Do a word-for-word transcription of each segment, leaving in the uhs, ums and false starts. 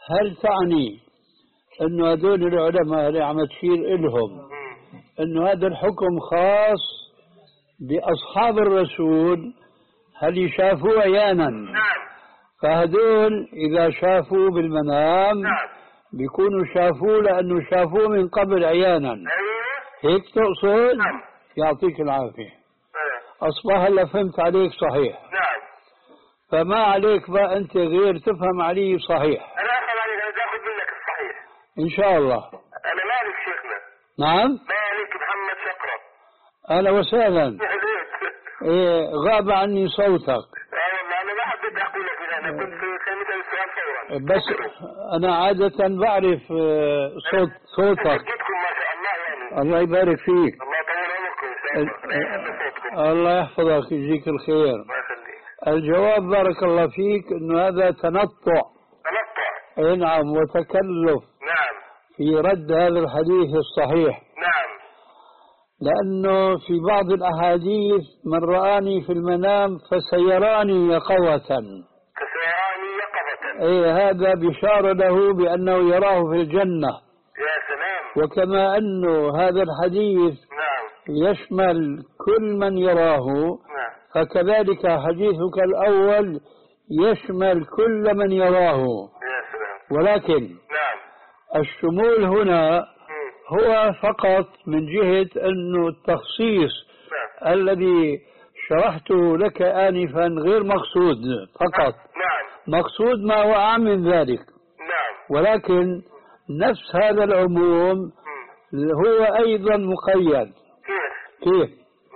هل تعني أنه هذول العلماء اللي عم تشير إلهم أنه هذا الحكم خاص بأصحاب الرسول هل يشافوا عيانا؟ نعم. فهذول إذا شافوا بالمنام نعم. بيكونوا شافوه لأنه شافوه من قبل عيانا. أيوه. هيك تقصد؟ نعم. يعطيك العافية. أيوه. أصبح هلا فهمت عليك صحيح. نعم. فما عليك بقى أنت غير تفهم علي صحيح. أنا أفهم عليك، أنا باخذ منك الصحيح إن شاء الله. أنا مالك شيخنا. نعم. مالك محمد شقرة. أهلا وسهلا. إيه غاب عني صوتك. والله أنا ما حبيت أقول لك إذا أنا كنت سألت السؤال فورا. بس أنا عادة بعرف صوت صوتك. حقتكم ما شاء الله يعني. الله يبارك فيك. الله يطول عمركم إن شاء الله. أنا أحب صوتكم. الله يحفظك يجزيك الخير. الله يخليك. الجواب بارك الله فيك إنه هذا تنطع. تنطع. أي نعم وتكلف. نعم. في رد هذا الحديث الصحيح. نعم. لأنه في بعض الأحاديث من رآني في المنام فسيراني يقظة. فسيراني يقظة. أي هذا بشار له بأنه يراه في الجنة. يا سلام. وكما أنه هذا الحديث نعم. يشمل كل من يراه. نعم. فكذلك حديثك الأول يشمل كل من يراه. يا سلام. ولكن نعم. الشمول هنا هو فقط من جهة أنه التخصيص نعم. الذي شرحته لك آنفا غير مقصود فقط. نعم. مقصود ما وقع من ذلك. نعم. ولكن نفس هذا العموم هو أيضا مقيد. كيف؟ كيف؟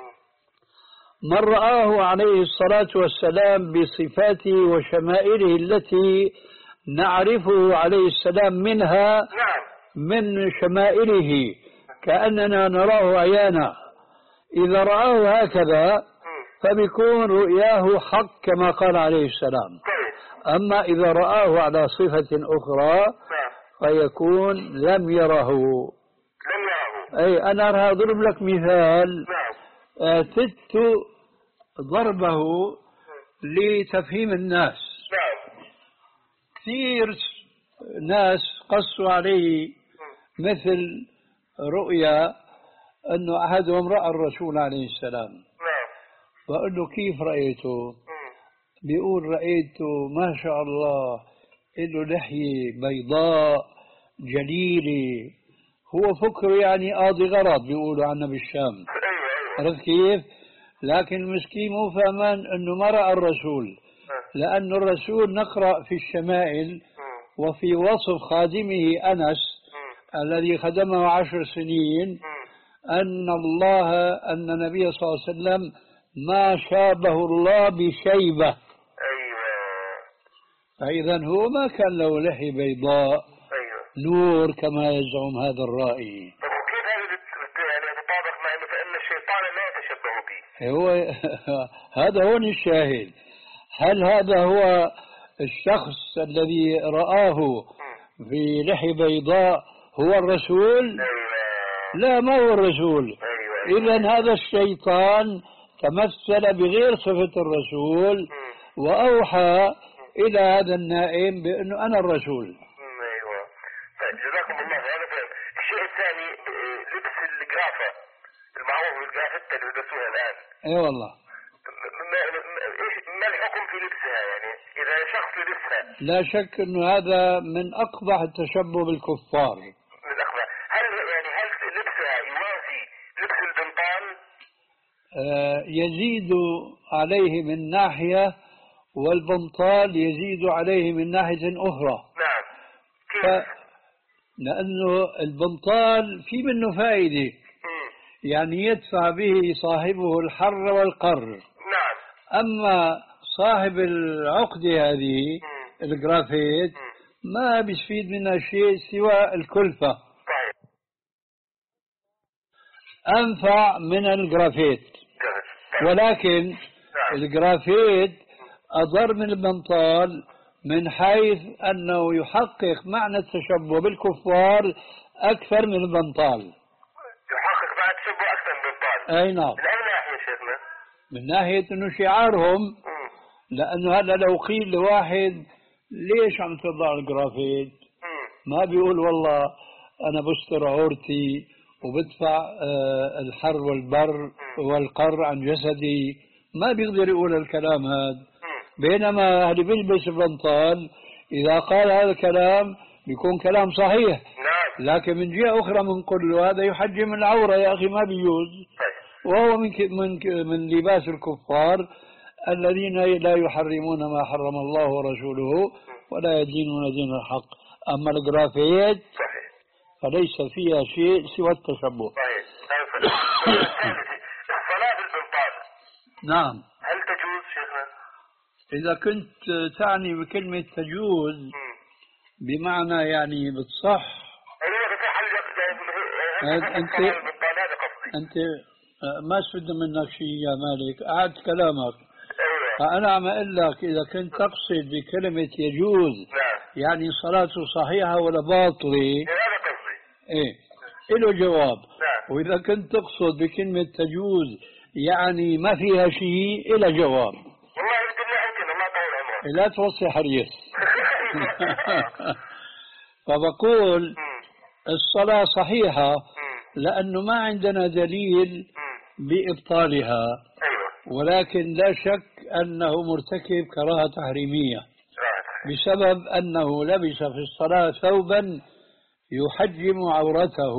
من رآه عليه الصلاة والسلام بصفاته وشمائله التي نعرفه عليه السلام منها. نعم. من شمائله كأننا نراه عيانا. إذا رآه هكذا فبيكون رؤياه حق كما قال عليه السلام. أما إذا رآه على صفة أخرى فيكون لم يره. لم يره. أي أنا راح أضرب لك مثال. أتت ضربه لتفهيم الناس. كثير ناس قصوا عليه مثل رؤيا أنه أحدهم رأى الرسول عليه السلام. فقال له كيف رأيته؟ بيقول رأيته ما شاء الله له لحية بيضاء جليلة. هو فكر يعني قاضي غرض بيقولوا عنا بالشام. عرفت كيف؟ لكن المسكين مو فهمان أنه ما رأى الرسول، لأن الرسول نقرأ في الشمائل وفي وصف خادمه أنس الذي خدمه عشر سنين أن الله أن النبي صلى الله عليه وسلم ما شابه الله بشيبة. أيوة. فإذا هو ما كان له لحية بيضاء. أيوة. نور كما يزعم هذا الرائي. طب كيف هذا يعني يتطابق مع أنه فإن الشيطان لا يتشبه به؟ هو هذا هون الشاهد. هل هذا هو الشخص الذي رآه في لحية بيضاء هو الرسول؟ أيوة. لا ما هو الرسول. أيوة. إذن هذا الشيطان تمثل بغير صفة الرسول وأوحى إلى هذا النائم بأنه أنا الرسول. أيوة. طيب جزاكم الله. هذا فهم. الشيء الثاني لبس الجرافة المعروف بالجرافتة اللي لبسوها الآن. أي أيوة والله. ما الحكم في لبسها يعني إذا شخص لبسها؟ لا شك أنه هذا من أقبح التشبه بالكفار. من أقبح. هل يعني هل لبسها يوازي لبس البنطال؟ آه يزيد عليه من ناحية والبنطال يزيد عليه من ناحية أخرى. نعم. كيف؟ ف... لأنه البنطال في منه فائدة. مم. يعني يدفع به صاحبه الحر والقر. نعم. أما صاحب العقدة هذه الجرافيت ما بيستفيد منها شيء سوى الكلفة. طيب. أنفع من الجرافيت. ولكن نعم. الجرافيت أضر من البنطال من حيث أنه يحقق معنى التشبه بالكفار أكثر من البنطال. يحقق معنى التشبه أكثر من البنطال. أي نعم. من أي ناحية شيخنا؟ من ناحية أنه شعارهم. لأنه هذا لو قيل لواحد ليش عم تطلع الجرافيت؟ ما بيقول والله أنا بستر عورتي وبدفع آه الحر والبر والقر عن جسدي، ما بيقدر يقول الكلام هذا. بينما اللي بيلبس بنطال إذا قال هذا الكلام بيكون كلام صحيح، لكن من جهة أخرى بنقول له هذا يحجم العورة يا أخي، ما بيجوز، وهو من من من لباس الكفار الذين لا يحرمون ما حرم الله ورسوله ولا يدينون دين الحق. أما الجرافيت فليس فيها شيء سوى التشبه. صحيح. الصلاة بالبنطال نعم. هل تجوز شيخنا؟ إذا كنت تعني بكلمة تجوز م. بمعنى يعني بتصح. أيوة بتصح. أنت أنت ما استفدت منك شيء يا مالك، أعد كلامك. أيوة. فأنا عم أقول لك إذا كنت تقصد بكلمة يجوز نعم. يعني صلاته صحيحة ولا باطلة؟ هذا قصدي. إيه له جواب. نعم. وإذا كنت تقصد بكلمة تجوز يعني ما فيها شيء إلى جواب. والله يمكن يمكن الله طول عمرك. لا توصي حريص. فبقول الصلاة صحيحة لأنه ما عندنا دليل بإبطالها، ولكن لا شك أنه مرتكب كراهة تحريمية بسبب أنه لبس في الصلاة ثوبا يحجم عورته.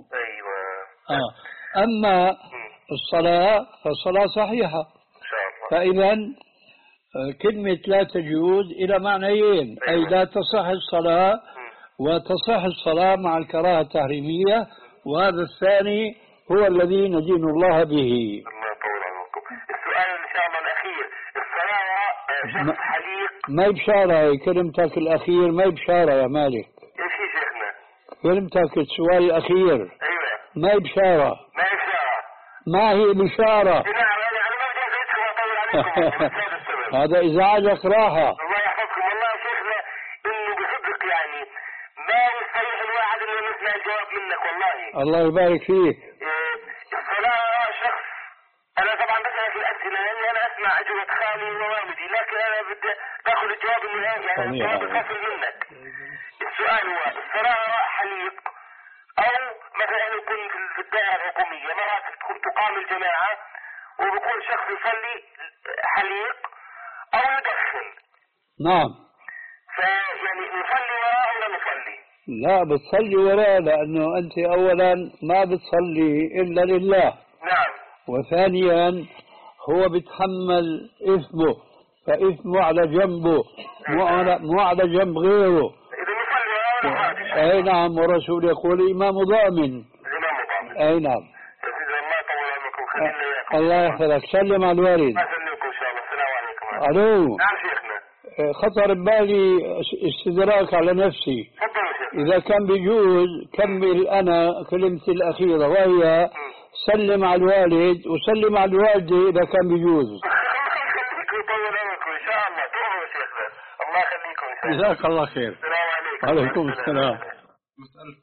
آه. أما الصلاة فالصلاة صحيحة. فإذا كلمة لا تجوز إلى معنيين، أي لا تصح الصلاة وتصح الصلاة مع الكراهة التحريمية، وهذا الثاني هو الذي ندين الله به. الله يطول عمركم. السؤال إن شاء الله الأخير، الصلاة شخص حليق ما بشارة كلمتك الأخير، ما بشارة يا مالك. إيش هي شيخنا؟ كلمتك السؤال الأخير أيوة ما بشارة. ما بشارة. ما هي بشارة؟ نعم أنا ما بدي أطول عليكم. هذا إزعاجك راحة. الله يحفظكم. والله يا شيخنا إنه بصدق يعني ما يستريح الواحد إنه يسمع الجواب منك والله. الله يبارك فيك. الصلاة شخص، أنا طبعا بسألك الأسئلة لأني أنا أسمع أجوبة خالي ووالدي، لكن أنا بدي تأخذ الجواب النهائي يعني الجواب الفصل منك. السؤال هو الصلاة حليق أو مثلا يكون في الدائرة الحكومية مرات تقام الجماعة وبكون شخص يصلي حليق أو يدخن. نعم. فيعني نصلي وراء ولا نصلي؟ لا بتصلي وراء، لأنه أنت أولا ما بتصلي إلا لله. نعم. وثانيا هو بيتحمل إثمه، فإثمه على جنبه مو على مو على جنب غيره. إذا نصلي وراء ولا حاجة. أي نعم، والرسول يقول الإمام ضامن. الإمام ضامن. أي نعم. الله يطول عمركم. خلينا الله يحفظك. سلم على الوالد. أسلمكم إن شاء الله. السلام عليكم. ألو. نعم شيخنا. خطر ببالي استدراك على نفسي. إذا كان بيجوز كمل أنا كلمتي الأخيرة، وهي سلم على الوالد وسلم على الوالدة إذا كان بيجوز. الله يخليكم ويطول عمركم إن شاء الله. تروحوا شيخنا. الله يخليكم إن شاء الله. جزاك الله خير. السلام عليكم. وعليكم السلام. مسألة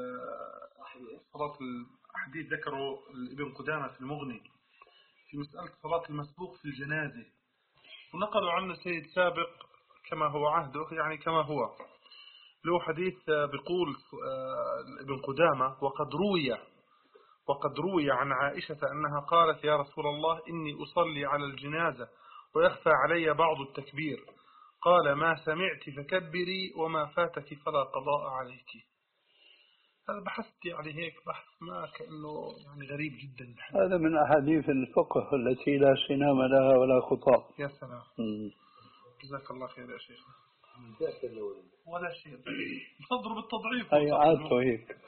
صلاة الحديث ذكروا ابن قدامة في المغني في مسألة صلاة المسبوق في الجنازة، ونقلوا عنا سيد سابق كما هو عهده، يعني كما هو له حديث بيقول ابن قدامة وقد روي وقد روي عن عائشة أنها قالت يا رسول الله إني أصلي على الجنازة ويخفى علي بعض التكبير، قال ما سمعت فكبري وما فاتك فلا قضاء عليك. هذا بحثت يعني هيك بحث ما كأنه يعني غريب جدا. هذا من أحاديث الفقه التي لا سنام لها ولا خطاب. يا سلام. جزاك الله خير يا شيخ. ولا شيء نصدر بالتضعيف. أي عادته هيك.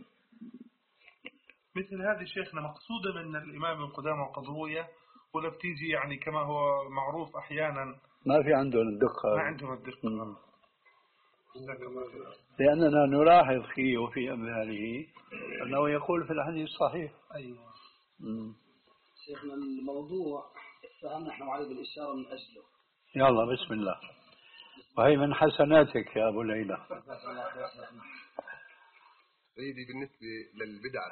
مثل هذه شيخنا مقصودة من الإمام ابن قدامة وقد روي، ولا بتيجي يعني كما هو معروف أحيانا ما في عندهم الدقة. ما عندهم الدقة. جزاك الله خير. لأننا نلاحظ فيه وفي أمثاله أنه يقول في الحديث الصحيح. أيوة. مم. شيخنا الموضوع فهم نحن عليه بالإشارة من أجله. يلا بسم الله. وهي من حسناتك يا أبو ليلى. سيدي بالنسبة للبدعة،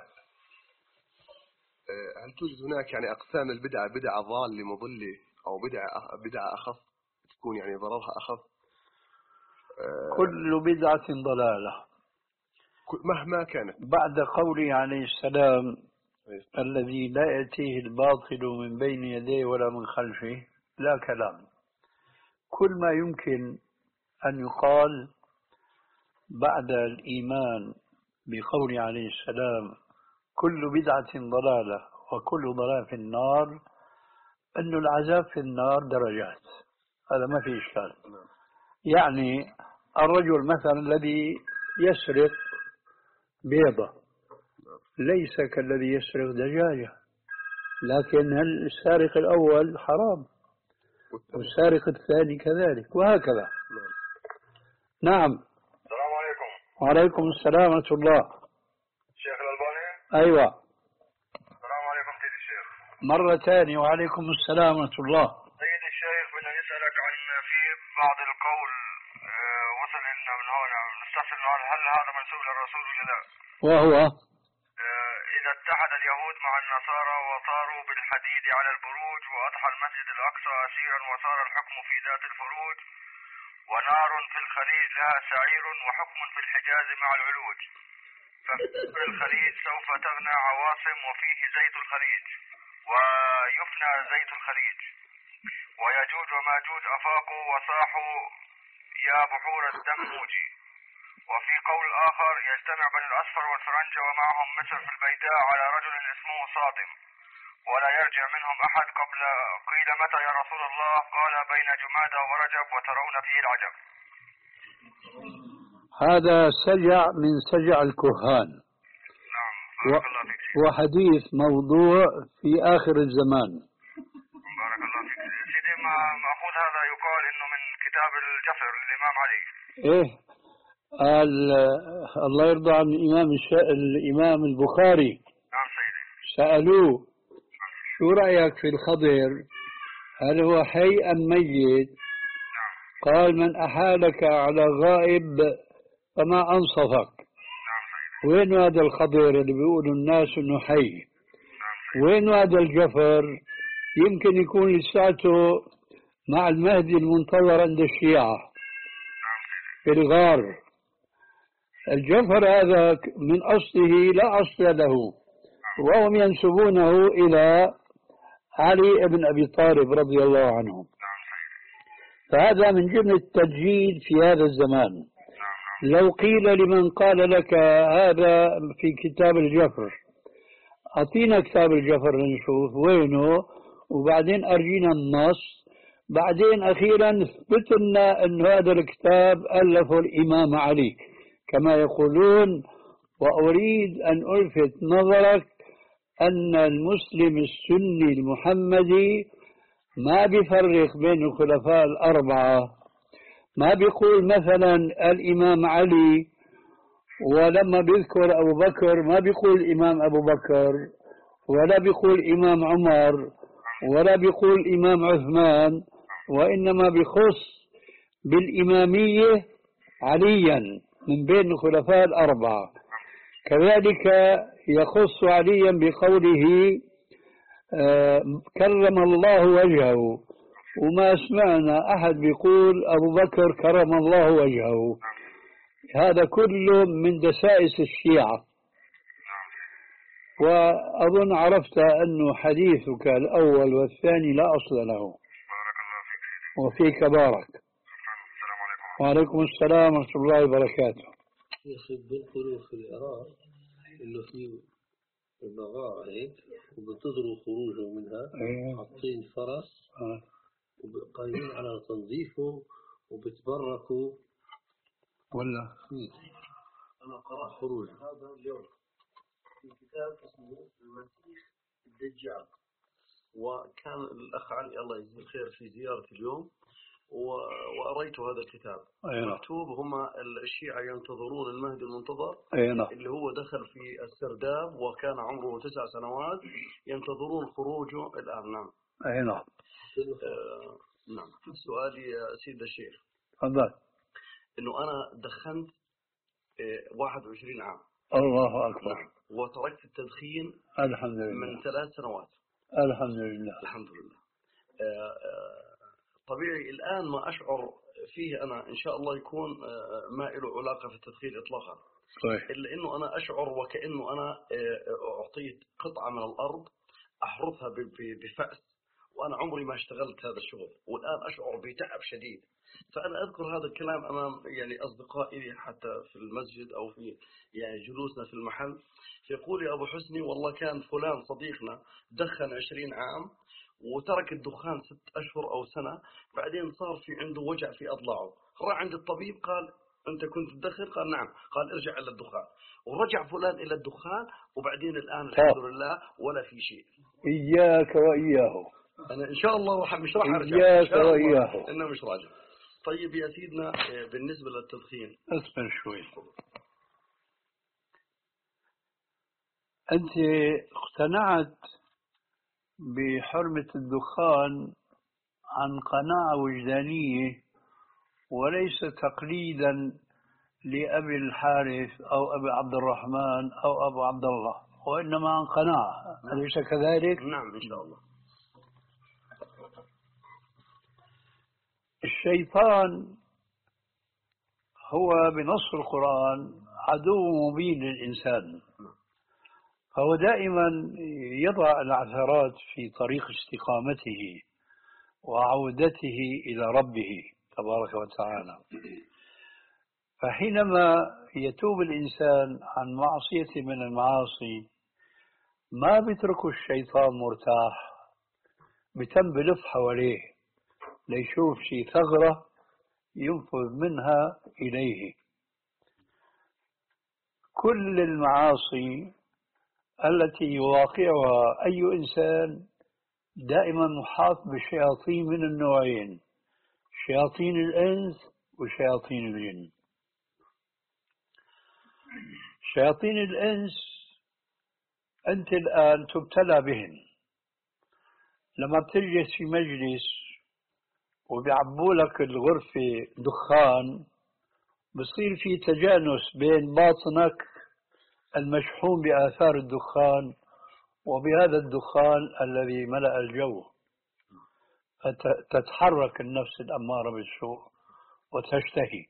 هل توجد هناك يعني أقسام البدعة، بدعة ضالة مضلة أو بدعة بدعة أخف تكون يعني ضررها أخف؟ كل بدعة ضلالة مهما كانت. بعد قوله عليه السلام الذي لا يأتيه الباطل من بين يديه ولا من خلفه لا كلام. كل ما يمكن أن يقال بعد الإيمان بقوله عليه السلام كل بدعة ضلالة وكل ضلال في النار أن العذاب في النار درجات. هذا ما في إشكال. يعني الرجل مثلا الذي يسرق بيضة ليس كالذي يسرق دجاجة، لكن السارق الأول حرام والسارق الثاني كذلك وهكذا. نعم. السلام عليكم. وعليكم السلام ورحمة الله. شيخ الألباني. أيوة. السلام عليكم سيدي الشيخ. مرة ثانية. وعليكم السلام ورحمة الله. سيدي الشيخ بدنا نسألك عن في بعض القول اه وصل لنا من هنا نستفسر هل هذا منسوب للرسول ولا لا؟ وهو اه إذا اتحد اليهود مع النصارى وصاروا بالحديد على البروج وأضحى المسجد الأقصى أسيرا وصار الحكم في ذات الفروج ونار في الخليج لها سعير وحكم في الحجاز مع العلوج، ففي الخليج سوف تغنى عواصم وفيه زيت الخليج ويفنى زيت الخليج، ويجوج وماجوج أفاقوا وصاحوا يا بحور الدم موجي. وفي قول آخر يجتمع بني الأصفر والفرنجة ومعهم مصر في البيداء على رجل اسمه صادم ولا يرجع منهم أحد قبل قيل متى يا رسول الله؟ قال بين جمادى ورجب وترون فيه العجب. هذا سجع من سجع الكهان. نعم. بارك الله فيك. وحديث موضوع في آخر الزمان. بارك الله فيك سيدي. ما مأخوذ هذا يقال إنه من كتاب الجفر للإمام علي. إيه الله يرضى عن الإمام الش... الإمام البخاري. نعم سيدي. سألوه شو رأيك في الخضر؟ هل هو حي أم ميت؟ نعم. قال من أحالك على غائب فما أنصفك. نعم سيدي. وين هذا الخضر اللي بيقولوا الناس إنه حي؟ نعم سيدي. وين هذا الجفر؟ يمكن يكون لساته مع المهدي المنتظر عند الشيعة. نعم سيدي. في الغار. الجفر هذا من أصله لا أصل له، وهم ينسبونه إلى علي بن أبي طالب رضي الله عنه. فهذا من جملة التدجيل في هذا الزمان. لو قيل لمن قال لك هذا في كتاب الجفر أعطينا كتاب الجفر نشوف وينه وبعدين أرجينا النص، بعدين أخيرا اثبت لنا أن هذا الكتاب ألفه الإمام علي كما يقولون. وأريد أن ألفت نظرك أن المسلم السني المحمدي ما بيفرق بين الخلفاء الأربعة، ما بيقول مثلا الإمام علي ولما بيذكر أبو بكر ما بيقول الإمام أبو بكر ولا بيقول الإمام عمر ولا بيقول الإمام عثمان، وإنما بيخص بالإمامية عليا من بين الخلفاء الأربعة. كذلك يخص عليا بقوله آه كرم الله وجهه، وما سمعنا أحد بيقول أبو بكر كرم الله وجهه. هذا كله من دسائس الشيعة. وأظن عرفت أن حديثك الأول والثاني لا أصل له. وفيك بارك. وعليكم السلام ورحمة الله وبركاته. يا أخي بينقلوا في العراق إنه في مغارة هيك وبنتظروا خروجه منها. أيوة. حاطين فرس آه. وقايمين على تنظيفه وبتبركوا ولا أنا قرأت خروج هذا اليوم في كتاب اسمه المسيح الدجال، وكان الأخ علي الله يجزيه الخير في زيارة اليوم وقريت هذا الكتاب. أيوة. مكتوب هم الشيعة ينتظرون المهدي المنتظر. أيوة. اللي هو دخل في السرداب وكان عمره تسع سنوات، ينتظرون خروجه الآن. نعم. أيوة. آه نعم. سؤالي يا سيد الشيخ، تفضل. إنه أنا دخنت آه واحد وعشرين عام. الله أكبر. نعم. وتركت التدخين الحمد لله من ثلاث سنوات. الحمد لله. الحمد لله. آه آه طبيعي الآن ما أشعر فيه أنا إن شاء الله يكون ما له علاقة في التدخين إطلاقا. صحيح. إلا إنه أنا أشعر وكأنه أنا أعطيت قطعة من الأرض أحرثها بفأس، وأنا عمري ما اشتغلت هذا الشغل، والآن أشعر بتعب شديد. فأنا أذكر هذا الكلام أمام يعني أصدقائي حتى في المسجد أو في يعني جلوسنا في المحل، يقول يا أبو حسني والله كان فلان صديقنا دخن عشرين عام وترك الدخان ست أشهر أو سنة، بعدين صار في عنده وجع في أضلاعه، راح عند الطبيب قال أنت كنت تدخن؟ قال نعم. قال ارجع إلى الدخان، ورجع فلان إلى الدخان، وبعدين الآن الحمد لله ولا في شيء. إياك وإياه. أنا إن شاء الله مش راح أرجع. إياك وإياه. إنه مش راجع. طيب يا سيدنا بالنسبة للتدخين. أسمع شوي. أنت اقتنعت بحرمة الدخان عن قناعة وجدانية وليس تقليدا لأبي الحارث أو أبي عبد الرحمن أو أبو عبد الله، وإنما عن قناعة. أليس كذلك؟ نعم إن شاء الله. الشيطان هو بنص القرآن عدو مبين للإنسان، فهو دائما يضع العثرات في طريق استقامته وعودته إلى ربه تبارك وتعالى. فحينما يتوب الإنسان عن معصية من المعاصي ما بيتركه الشيطان مرتاح، بتم بلف حواليه ليشوف شي ثغرة ينفذ منها إليه. كل المعاصي التي يواقعها أي إنسان دائما محاط بشياطين من النوعين، شياطين الإنس وشياطين الجن. شياطين الإنس أنت الآن تبتلى بهن، لما بتجلس في مجلس وبيعبوا لك الغرفة دخان بصير في تجانس بين باطنك المشحون بآثار الدخان وبهذا الدخان الذي ملأ الجو، فتتحرك النفس الأمارة بالسوء وتشتهي.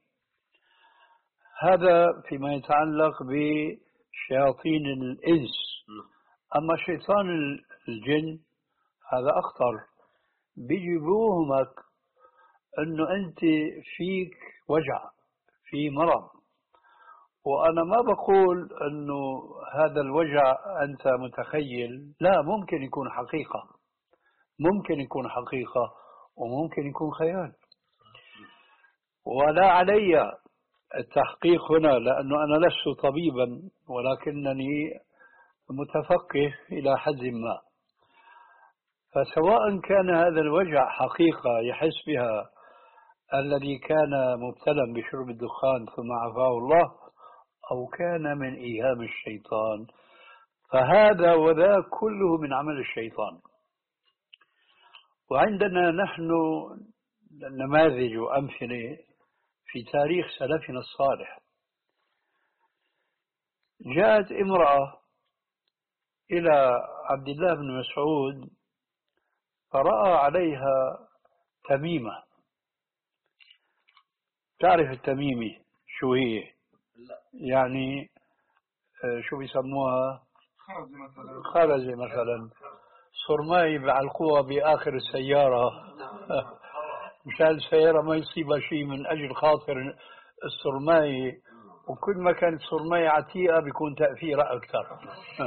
هذا فيما يتعلق بشياطين الإنس. أما شيطان الجن هذا أخطر، بيجي بوهمك أنه أنت فيك وجع، في مرض، وأنا ما بقول أنه هذا الوجع أنت متخيل، لا، ممكن يكون حقيقة، ممكن يكون حقيقة وممكن يكون خيال، ولا علي التحقيق هنا لأنه أنا لست طبيبا ولكنني متفقه إلى حد ما. فسواء كان هذا الوجع حقيقة يحس بها الذي كان مبتلا بشرب الدخان ثم عافاه الله، أو كان من إيهام الشيطان، فهذا وذا كله من عمل الشيطان. وعندنا نحن نماذج وأمثلة في تاريخ سلفنا الصالح. جاءت امرأة إلى عبد الله بن مسعود فرأى عليها تميمة. تعرف التميمة شو هي؟ يعني شو بيسموها؟ خرزة مثلا. خرزة مثلا، صرماي بعلقوها بآخر السيارة مشان السيارة ما يصيبها شيء من أجل خاطر الصرماي، وكل ما كانت صرماي عتيقة بيكون تأثيرها أكثر.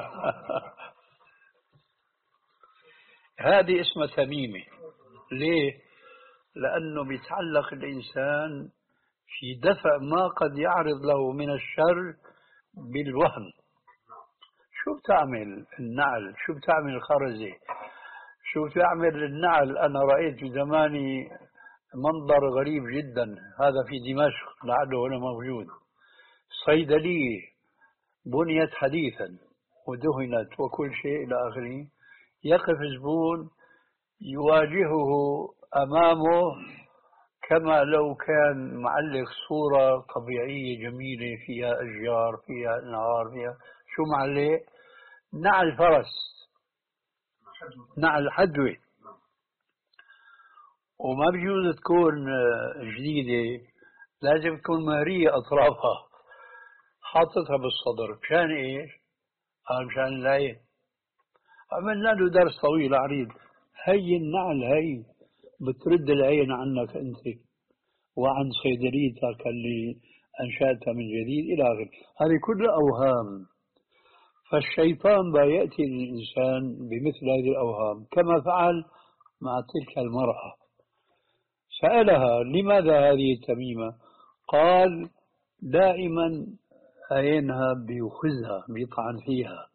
هذه اسمها تميمة. ليه؟ لأنه بيتعلق الإنسان في دفع ما قد يعرض له من الشر بالوهم. شو بتعمل النعل؟ شو بتعمل الخرزة؟ شو بتعمل النعل؟ أنا رأيت في زماني منظر غريب جدا، هذا في دمشق لعله هنا موجود. صيدلية بنيت حديثا ودهنت وكل شيء إلى آخره، يقف زبون يواجهه أمامه كما لو كان معلق صورة طبيعية جميلة فيها أشجار، فيها أنهار، فيها شو معلق؟ نعل فرس، نعل حدوة. وما بيجوز تكون جديدة، لازم تكون مهرية أطرافها، حاططها بالصدر. مشان إيش؟ قال مشان العين. عملنا له درس طويل عريض. هي النعل هي بترد العين عنك أنت وعن صيدليتك اللي أنشأتها من جديد إلى آخره. هذه كلها أوهام. فالشيطان يأتي للإنسان بمثل هذه الأوهام كما فعل مع تلك المرأة. سألها لماذا هذه التميمة؟ قال دائما عينها بيخزها بيطعن فيها.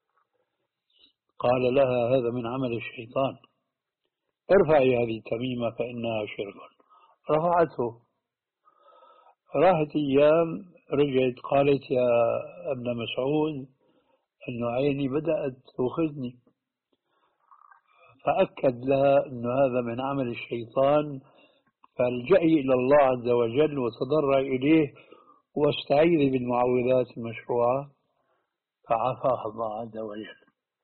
قال لها هذا من عمل الشيطان، ارفعي هذه التميمة فإنها شرك. رفعته. راحت أيام رجعت قالت يا ابن مسعود أن عيني بدأت تأخذني، فأكد لها أن هذا من عمل الشيطان، فالجئي إلى الله عز وجل وتضرعي إليه واستعيذي بالمعوذات المشروعة فعافاها الله عز وجل.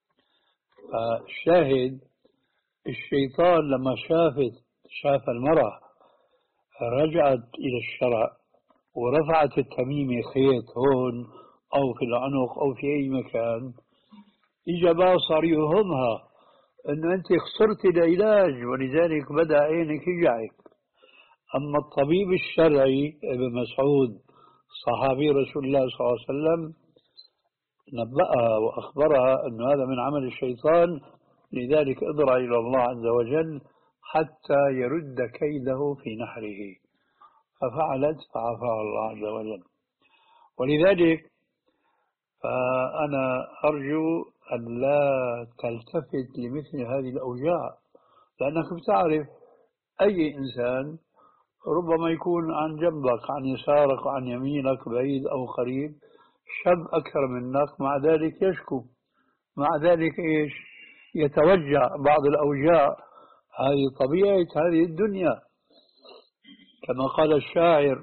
فالشاهد الشيطان لما شافت شاف المرأة رجعت إلى الشرع ورفعت التميمة خيط هون أو في العنق أو في أي مكان، إجا بقى صار يوهمها أنه أنت خسرت العلاج ولذلك بدأ عينك يجعك. أما الطبيب الشرعي ابن مسعود صحابي رسول الله صلى الله عليه وسلم نبأها وأخبرها أن هذا من عمل الشيطان، لذلك اضرع إلى الله عز وجل حتى يرد كيده في نحره، ففعلت فعافاها الله عز وجل. ولذلك فأنا أرجو أن لا تلتفت لمثل هذه الأوجاع، لأنك بتعرف أي إنسان ربما يكون عن جنبك عن يسارك وعن يمينك بعيد أو قريب شاب أكثر منك، مع ذلك يشكو، مع ذلك إيش يتوجع بعض الأوجاع. هذه طبيعة هذه الدنيا. كما قال الشاعر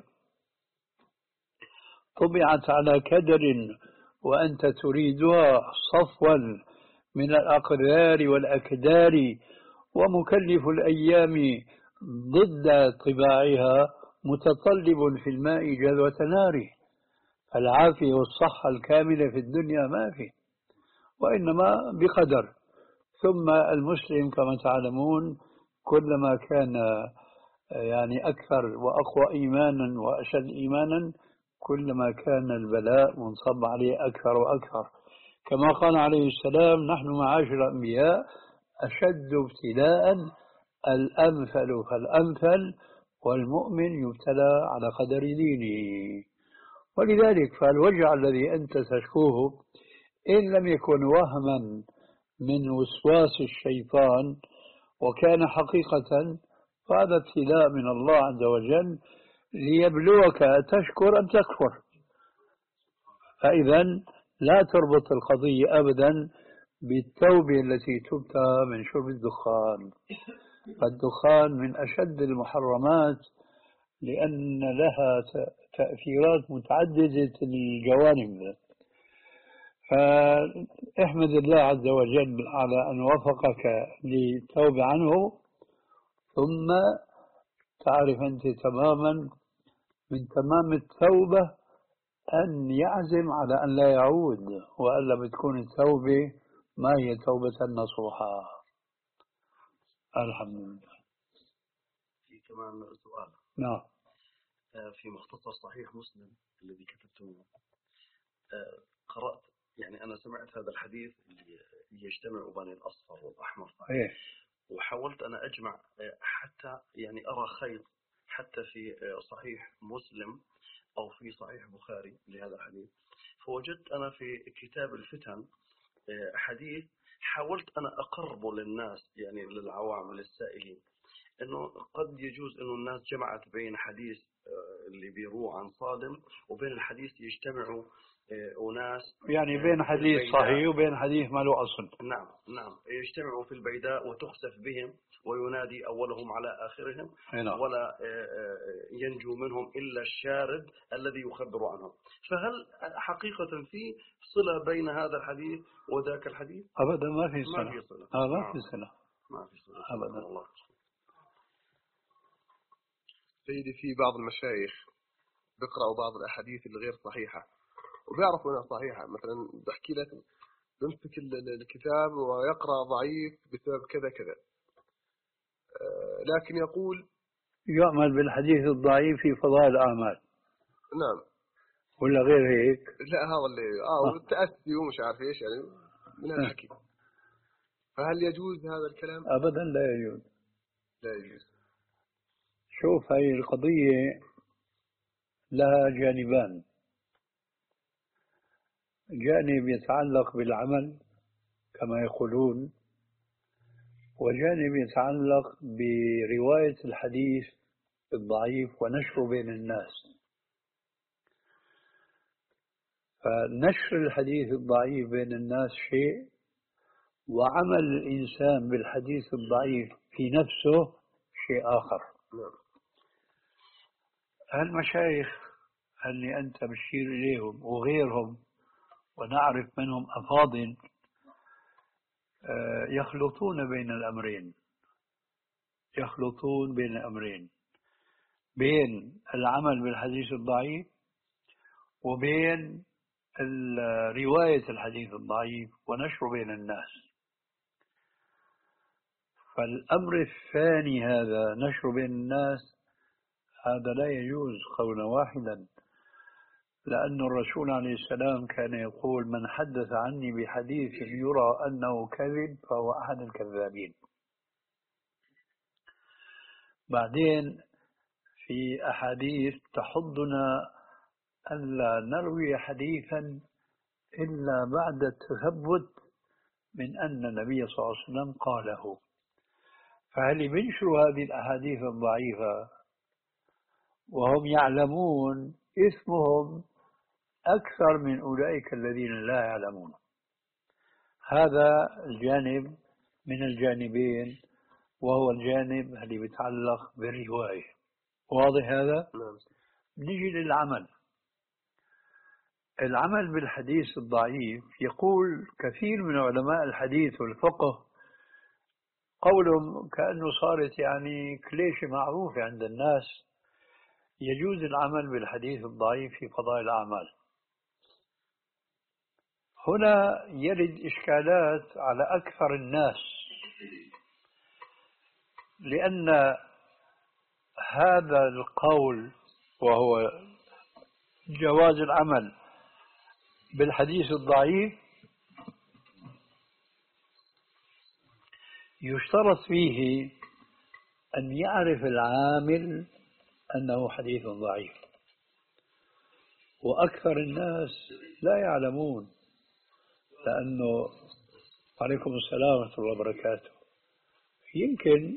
طبعت على كدر وأنت تريدها صفوا من الأقدار والأكدار، ومكلف الأيام ضد طباعها متطلب في الماء جذوة ناره. العافية والصحة الكاملة في الدنيا ما في، وإنما بقدر. ثم المسلم كما تعلمون كلما كان يعني أكثر وأقوى إيمانا وأشد إيمانا كلما كان البلاء منصب عليه أكثر وأكثر. كما قال عليه السلام نحن معاشر الأنبياء أشد ابتلاء الأمثل فالأمثل، والمؤمن يبتلى على قدر دينه. ولذلك فالوجع الذي أنت تشكوه إن لم يكن وهما من وسواس الشيطان وكان حقيقة فهذا ابتلاء من الله عز وجل ليبلوك تشكر أم تكفر. فإذا لا تربط القضية أبدا بالتوبة التي تبتها من شرب الدخان. فالدخان من أشد المحرمات لأن لها تأثيرات متعددة الجوانب. فاحمد الله عز وجل على أن وفقك للتوبة عنه، ثم تعرف أنت تماما من تمام التوبة أن يعزم على أن لا يعود، وألا بتكون التوبة ما هي توبة نصوحة. الحمد لله. في كمان سؤال. نعم. في مختصر صحيح مسلم الذي كتبته قرأت، يعني أنا سمعت هذا الحديث اللي يجتمع بين الأصفر والأحمر، إيه. وحاولت أنا أجمع حتى يعني أرى خيط حتى في صحيح مسلم أو في صحيح بخاري لهذا الحديث، فوجدت أنا في كتاب الفتن حديث حاولت أنا أقربه للناس، يعني للعوام للسائلين، إنه قد يجوز إنه الناس جمعت بين حديث اللي بيروى عن صادم وبين الحديث يجتمعوا أناس، يعني بين حديث صحيح وبين حديث ما له أصل. نعم نعم، يجتمعوا في البيداء وتخسف بهم وينادي أولهم على آخرهم هنا. ولا ينجو منهم إلا الشارد الذي يخبر عنهم. فهل حقيقة في صلة بين هذا الحديث وذاك الحديث؟ أبدا ما في صلة. ما في صلة. آه ما في صلة. ما في صلة أبدا. الله. سيدي في بعض المشايخ بيقرأوا بعض الأحاديث الغير صحيحة وبيعرفوا أنها صحيحة، مثلا بحكي لك بمسك الكتاب ويقرأ ضعيف بسبب كذا كذا، لكن يقول يعمل بالحديث الضعيف في فضائل الأعمال. نعم. ولا غير هيك؟ لا هذا اللي اه والتأسي ومش عارف ايش يعني من الحكي. فهل يجوز هذا الكلام؟ أبدا لا يجوز. لا يجوز. شوف، هاي القضية لها جانبان، جانب يتعلق بالعمل كما يقولون، وجانب يتعلق برواية الحديث الضعيف ونشره بين الناس. فنشر الحديث الضعيف بين الناس شيء، وعمل الإنسان بالحديث الضعيف في نفسه شيء آخر. هالمشايخ اللي أنت بشير إليهم وغيرهم ونعرف منهم أفاضل يخلطون بين الأمرين، يخلطون بين الأمرين، بين العمل بالحديث الضعيف وبين رواية الحديث الضعيف ونشره بين الناس. فالأمر الثاني هذا نشره بين الناس هذا لا يجوز قولا واحدا، لأن الرسول عليه السلام كان يقول: من حدث عني بحديث يرى أنه كذب فهو أحد الكذابين. بعدين في أحاديث تحضنا ألا نروي حديثا إلا بعد التثبت من أن النبي صلى الله عليه وسلم قاله. فهل ينشروا هذه الأحاديث الضعيفة وهم يعلمون اسمهم أكثر من أولئك الذين لا يعلمون؟ هذا الجانب من الجانبين، وهو الجانب اللي يتعلق بالرواية. واضح هذا؟ نجي للعمل. العمل بالحديث الضعيف، يقول كثير من علماء الحديث والفقه قولهم كأنه صارت يعني كليشة معروفة عند الناس، يجوز العمل بالحديث الضعيف في فضائل الأعمال. هنا يرد إشكالات على أكثر الناس، لأن هذا القول وهو جواز العمل بالحديث الضعيف يشترط فيه أن يعرف العامل أنه حديث ضعيف، وأكثر الناس لا يعلمون. لأنه عليكم السلام ورحمة الله وبركاته، يمكن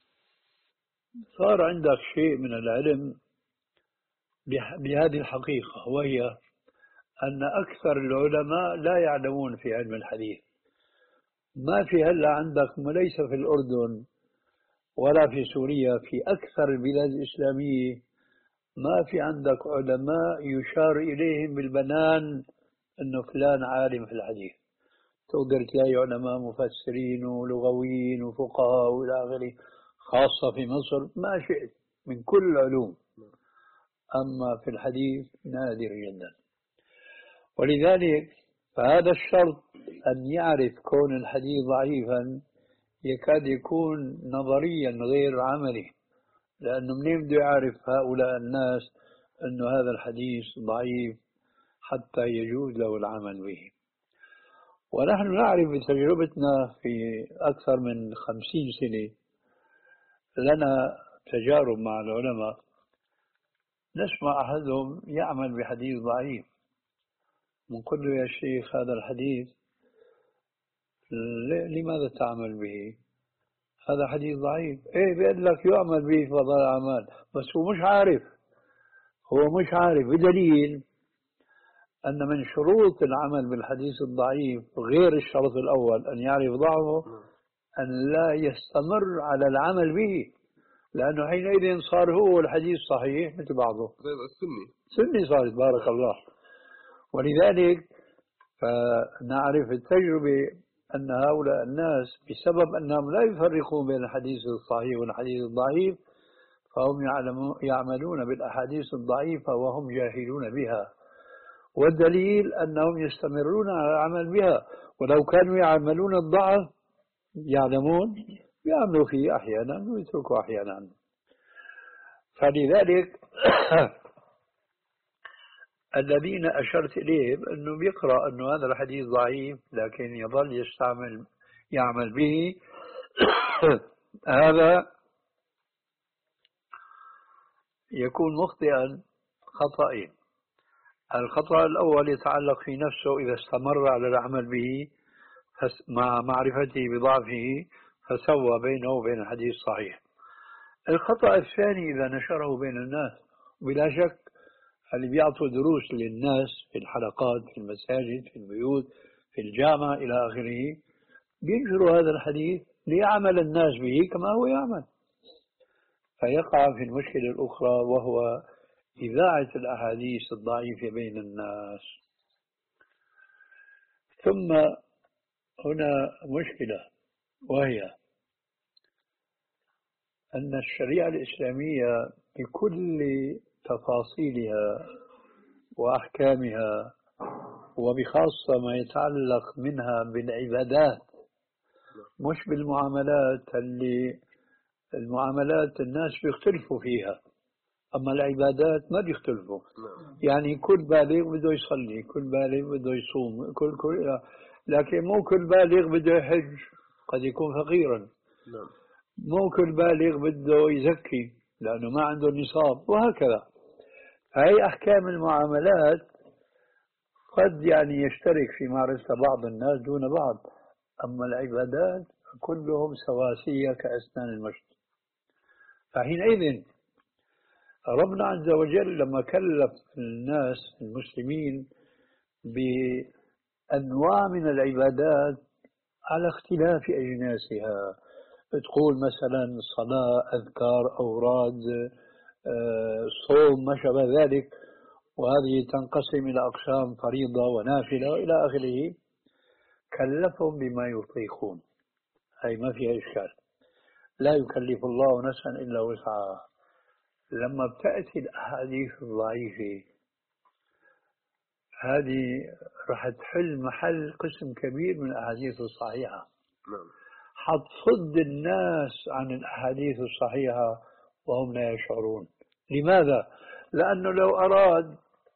صار عندك شيء من العلم بهذه الحقيقة، وهي أن أكثر العلماء لا يعلمون في علم الحديث. ما في هلا عندك، ليس في الأردن ولا في سوريا، في أكثر البلاد الإسلامية ما في عندك علماء يشار إليهم بالبنان أنه فلان عالم في الحديث. تقدر تلاقي علماء مفسرين ولغويين وفقهاء وإلى آخره، خاصة في مصر ما شئت من كل العلوم، أما في الحديث نادر جدا. ولذلك فهذا الشرط أن يعرف كون الحديث ضعيفا يكاد يكون نظريا غير عملي، لأنه منين بده يعرف هؤلاء الناس أنه هذا الحديث ضعيف حتى يجوز له العمل به. ونحن نعرف بتجربتنا في أكثر من خمسين سنة لنا تجارب مع العلماء، نسمع أحدهم يعمل بحديث ضعيف، نقول له: يا شيخ هذا الحديث لماذا تعمل به؟ هذا حديث ضعيف. إيه بيقول لك يعمل به في فضائل الأعمال، بس هو مش عارف، هو مش عارف. بدليل أن من شروط العمل بالحديث الضعيف غير الشرط الأول أن يعرف ضعفه، أن لا يستمر على العمل به، لأنه حينئذ صار هو الحديث صحيح مثل بعضه، سني سني صارت، بارك الله. ولذلك فنعرف التجربة أن هؤلاء الناس بسبب أنهم لا يفرقون بين الحديث الصحيح والحديث الضعيف، فهم يعملون بالأحاديث الضعيفة وهم جاهلون بها، والدليل أنهم يستمرون على العمل بها، ولو كانوا يعملون الضعف يعلمون يعملوا فيه أحيانا ويتركوا أحيانا. فلذلك الذين أشرت إليهم أنه بيقرأ أنه هذا الحديث ضعيف لكن يظل يستعمل يعمل به هذا يكون مخطئا خطأين. الخطأ الأول يتعلق في نفسه إذا استمر على العمل به مع معرفته بضعفه فسوى بينه وبين الحديث الصحيح. الخطأ الثاني إذا نشره بين الناس، وبلا شك اللي بيعطوا دروس للناس في الحلقات في المساجد في البيوت في الجامعة إلى آخره بينشروا هذا الحديث ليعمل الناس به كما هو يعمل، فيقع في المشكلة الأخرى وهو إذاعة الأحاديث الضعيفة بين الناس. ثم هنا مشكلة، وهي أن الشريعة الإسلامية بكل تفاصيلها وأحكامها وبخاصة ما يتعلق منها بالعبادات مش بالمعاملات، اللي المعاملات الناس بيختلفوا فيها أما العبادات ما بيختلفوا. يعني كل بالغ بده يصلي، كل بالغ بده يصوم، كل كل لكن مو كل بالغ بده يحج، قد يكون فقيرا. مو كل بالغ بده يزكي لأنه ما عنده نصاب، وهكذا. هاي أحكام المعاملات قد يعني يشترك في معرفة بعض الناس دون بعض، أما العبادات كلهم سواسية كأسنان المشط. فحينئذ ربنا عز وجل لما كلف الناس المسلمين بأنواع من العبادات على اختلاف أجناسها، تقول مثلا صلاة، أذكار، أوراد، صوم، ما شابه ذلك، وهذه تنقسم إلى أقسام فريضة ونافلة إلى آخره، كلفهم بما يطيقون. هي ما فيها إشكال، لا يكلف الله نفسا إلا وسعها. لما بتأتي الأحاديث الضعيفة هذه راح تحل محل قسم كبير من الأحاديث الصحيحة، حتصد الناس عن الأحاديث الصحيحة وهم لا يشعرون. لماذا؟ لأنه لو أراد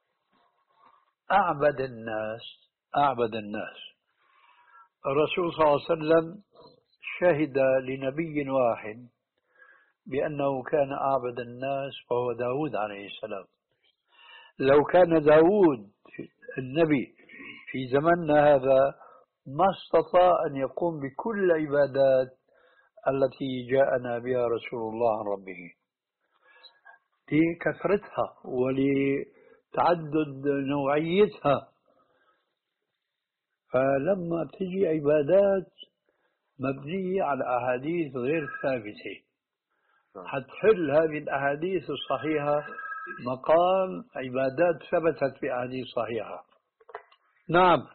أعبد الناس أعبد الناس الرسول صلى الله عليه وسلم شهد لنبي واحد بأنه كان أعبد الناس وهو داود عليه السلام. لو كان داود النبي في زمننا هذا ما استطاع أن يقوم بكل العبادات التي جاءنا بها رسول الله عن ربه لكثرتها ولتعدد نوعيتها. فلما تجي عبادات مبنية على أحاديث غير ثابتة حتحل هذه الأحاديث الصحيحة مقام عبادات ثبتت في أحاديث صحيحة. نعم،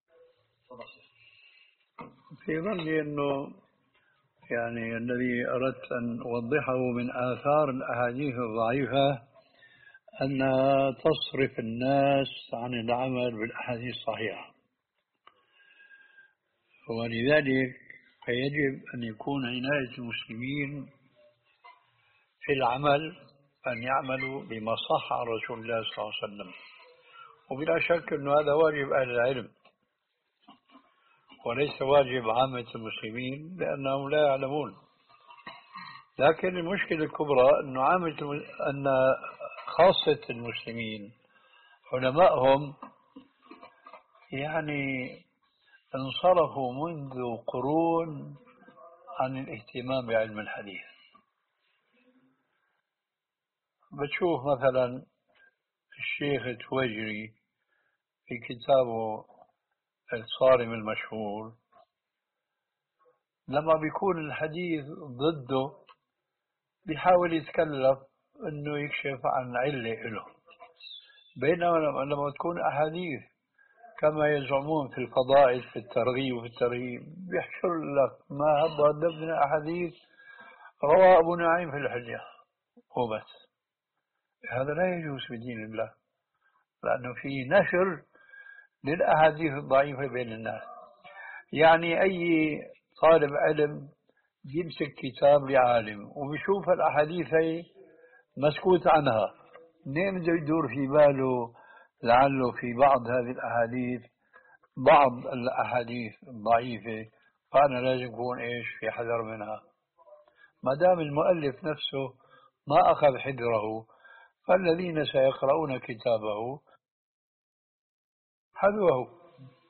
في ظني أنه يعني الذي أردت أن أوضحه من آثار الأحاديث الضعيفة أنها تصرف الناس عن العمل بالأحاديث الصحيحة، ولذلك فيجب أن يكون عناية المسلمين في العمل أن يعملوا بما صح عن رسول الله صلى الله عليه وسلم. وبلا شك أن هذا واجب أهل العلم وليس واجب عامة المسلمين لأنهم لا يعلمون. لكن المشكلة الكبرى أن عامة الم... أن خاصة المسلمين علماءهم يعني انصرفوا منذ قرون عن الاهتمام بعلم الحديث. بتشوف مثلا الشيخ التويجري في كتابه الصارم المشهور لما بيكون الحديث ضده بيحاول يتكلف انه يكشف عن علة له، بينما لما تكون احاديث كما يزعمون في الفضائل في الترغيب وفي الترهيب بيحشر لك ما هب من احاديث رواه ابو نعيم في الحلية وبس. هذا لا يجوز في دين الله، لأنه في نشر للأحاديث الضعيفة بين الناس. يعني أي طالب علم يمسك كتاب لعالم وبيشوف الأحاديث هي مسكوت عنها، منين بده يدور في باله لعله في بعض هذه الأحاديث بعض الأحاديث الضعيفة، فأنا لازم أكون إيش في حذر منها. ما دام المؤلف نفسه ما أخذ حذره، فالذين سيقرؤون كتابه حذوه.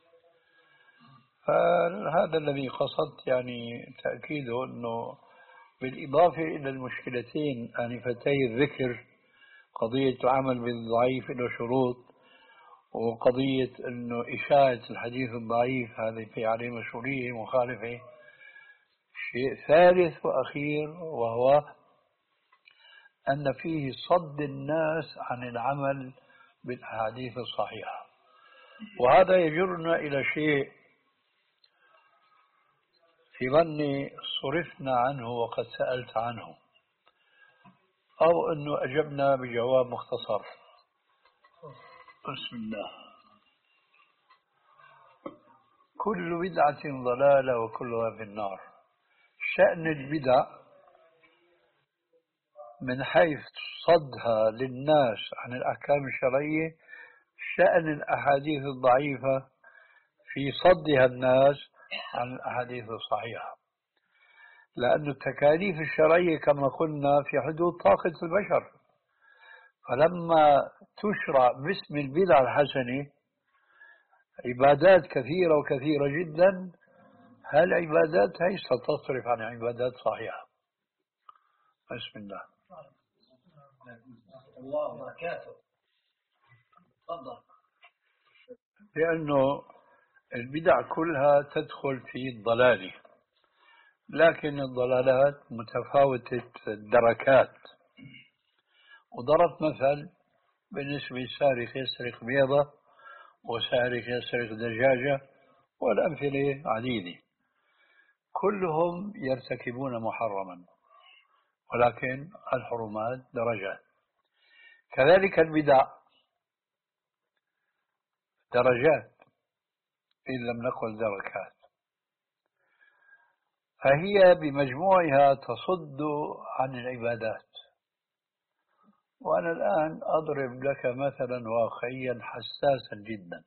فهذا الذي قصدت يعني تأكيده، أنه بالإضافة إلى المشكلتين آنفتي الذكر، قضية العمل بالضعيف له شروط، وقضية أنه إشاعة الحديث الضعيف هذه في عليه مشروعية مخالفة. شيء ثالث وأخير وهو أن فيه صد الناس عن العمل بالأحاديث الصحيحة. وهذا يجرنا إلى شيء في ظني صرفنا عنه وقد سألت عنه، أو أنه أجبنا بجواب مختصر. بسم الله. كل بدعة ضلالة وكلها في النار. شأن البدع من حيث صدها للناس عن الأحكام الشرعية شأن الأحاديث الضعيفة في صدها الناس عن الأحاديث الصحيحة، لأن التكاليف الشرعية كما قلنا في حدود طاقة البشر، فلما تشرع باسم البدع الحسنة عبادات كثيرة وكثيرة جدا، هالعبادات هي ستصرف عن عبادات صحيحة. بسم الله. الله وبركاته. تفضل. لأنه البدع كلها تدخل في الضلال، لكن الضلالات متفاوتة الدركات. وضربت مثل بالنسبة لسارق يسرق بيضة وسارق يسرق دجاجة، والأمثلة عديدة، كلهم يرتكبون محرما، ولكن الحرمات درجات. كذلك البدع درجات إن لم نقل دركات، فهي بمجموعها تصد عن العبادات. وأنا الآن أضرب لك مثلا واقعيا حساسا جدا.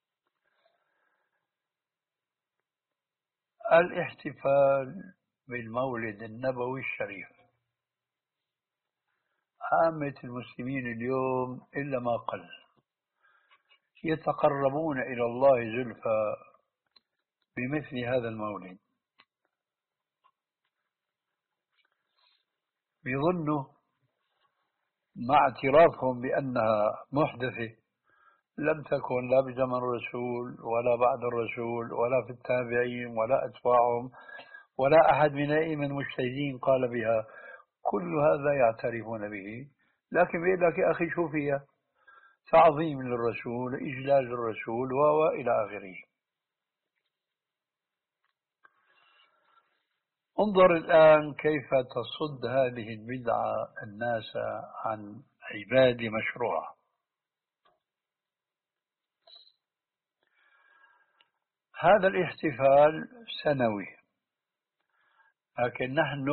الاحتفال بالمولد النبوي الشريف، عامة المسلمين اليوم إلا ما قل يتقربون إلى الله زلفى بمثل هذا المولد، بيظنوا مع اعترافهم بأنها محدثة لم تكن لا بزمن الرسول ولا بعد الرسول ولا في التابعين ولا أتباعهم ولا أحد من أئمة المجتهدين قال بها، كل هذا يعترفون به، لكن بيقول لك يا أخي شو فيها؟ تعظيم للرسول، إجلال للرسول، وإلى آخره. انظر الآن كيف تصد هذه البدعة الناس عن عبادة مشروعة. هذا الاحتفال سنوي، لكن نحن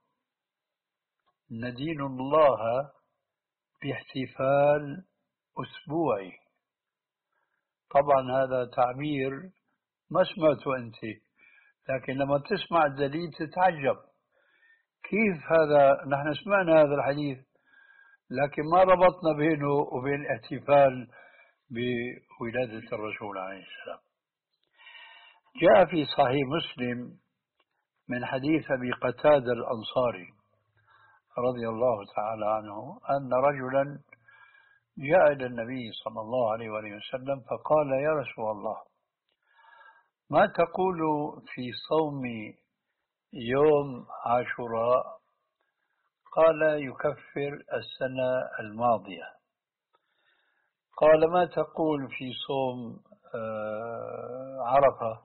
ندين الله باحتفال أسبوعي. طبعا هذا تعبير ما سمعته أنت، لكن لما تسمع الدليل تتعجب كيف هذا. نحن سمعنا هذا الحديث لكن ما ربطنا بينه وبين الاحتفال بولادة الرسول عليه السلام. جاء في صحيح مسلم من حديث أبي قتادة الأنصاري رضي الله تعالى عنه أن رجلا جاء إلى النبي صلى الله عليه وآله وسلم فقال: يا رسول الله، ما تقول في صوم يوم عاشوراء؟ قال: يكفر السنة الماضية. قال: ما تقول في صوم عرفة؟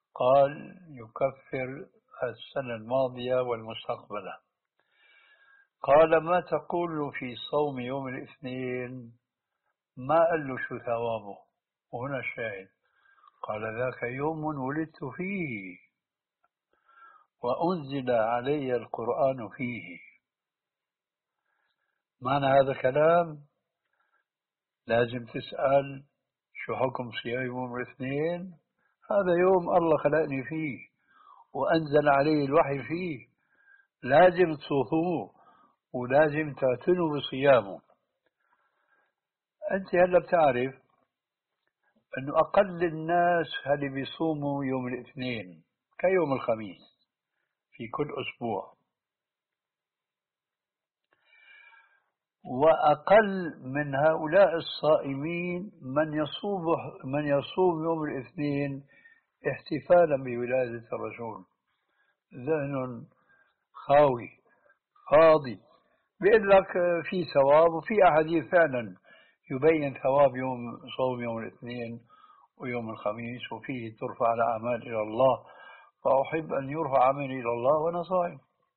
قال: يكفر السنة الماضية والمستقبلة. قال ما تقول في صوم يوم الاثنين؟ ما قال له شو ثوابه، وهنا الشاهد. قال ذاك يوم ولدت فيه وأنزل علي القرآن فيه. معنى هذا الكلام لازم تسأل شو حكم صيام يوم الاثنين؟ هذا يوم الله خلقني فيه وأنزل عليه الوحي فيه، لازم تصوموه ولازم تعتنوا بصيامه. أنت هلا بتعرف أنه أقل الناس اللي بيصوموا يوم الاثنين كيوم الخميس في كل أسبوع، وأقل من هؤلاء الصائمين من يصوم من يصوم يوم الاثنين احتفالا بولادة الرسول. ذهن خاوي فاضي، بيقول لك في ثواب، وفي أحاديث فعلا يبين ثواب يوم صوم يوم الاثنين ويوم الخميس، وفيه ترفع الأعمال إلى الله، فأحب أن يرفع عملي إلى الله وأنا صائم.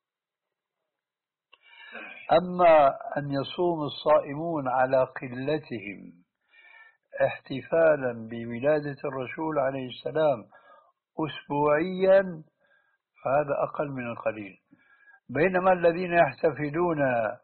أما أن يصوم الصائمون على قلتهم احتفالا بولادة الرسول عليه السلام أسبوعيا فهذا أقل من القليل. بينما الذين يحتفلون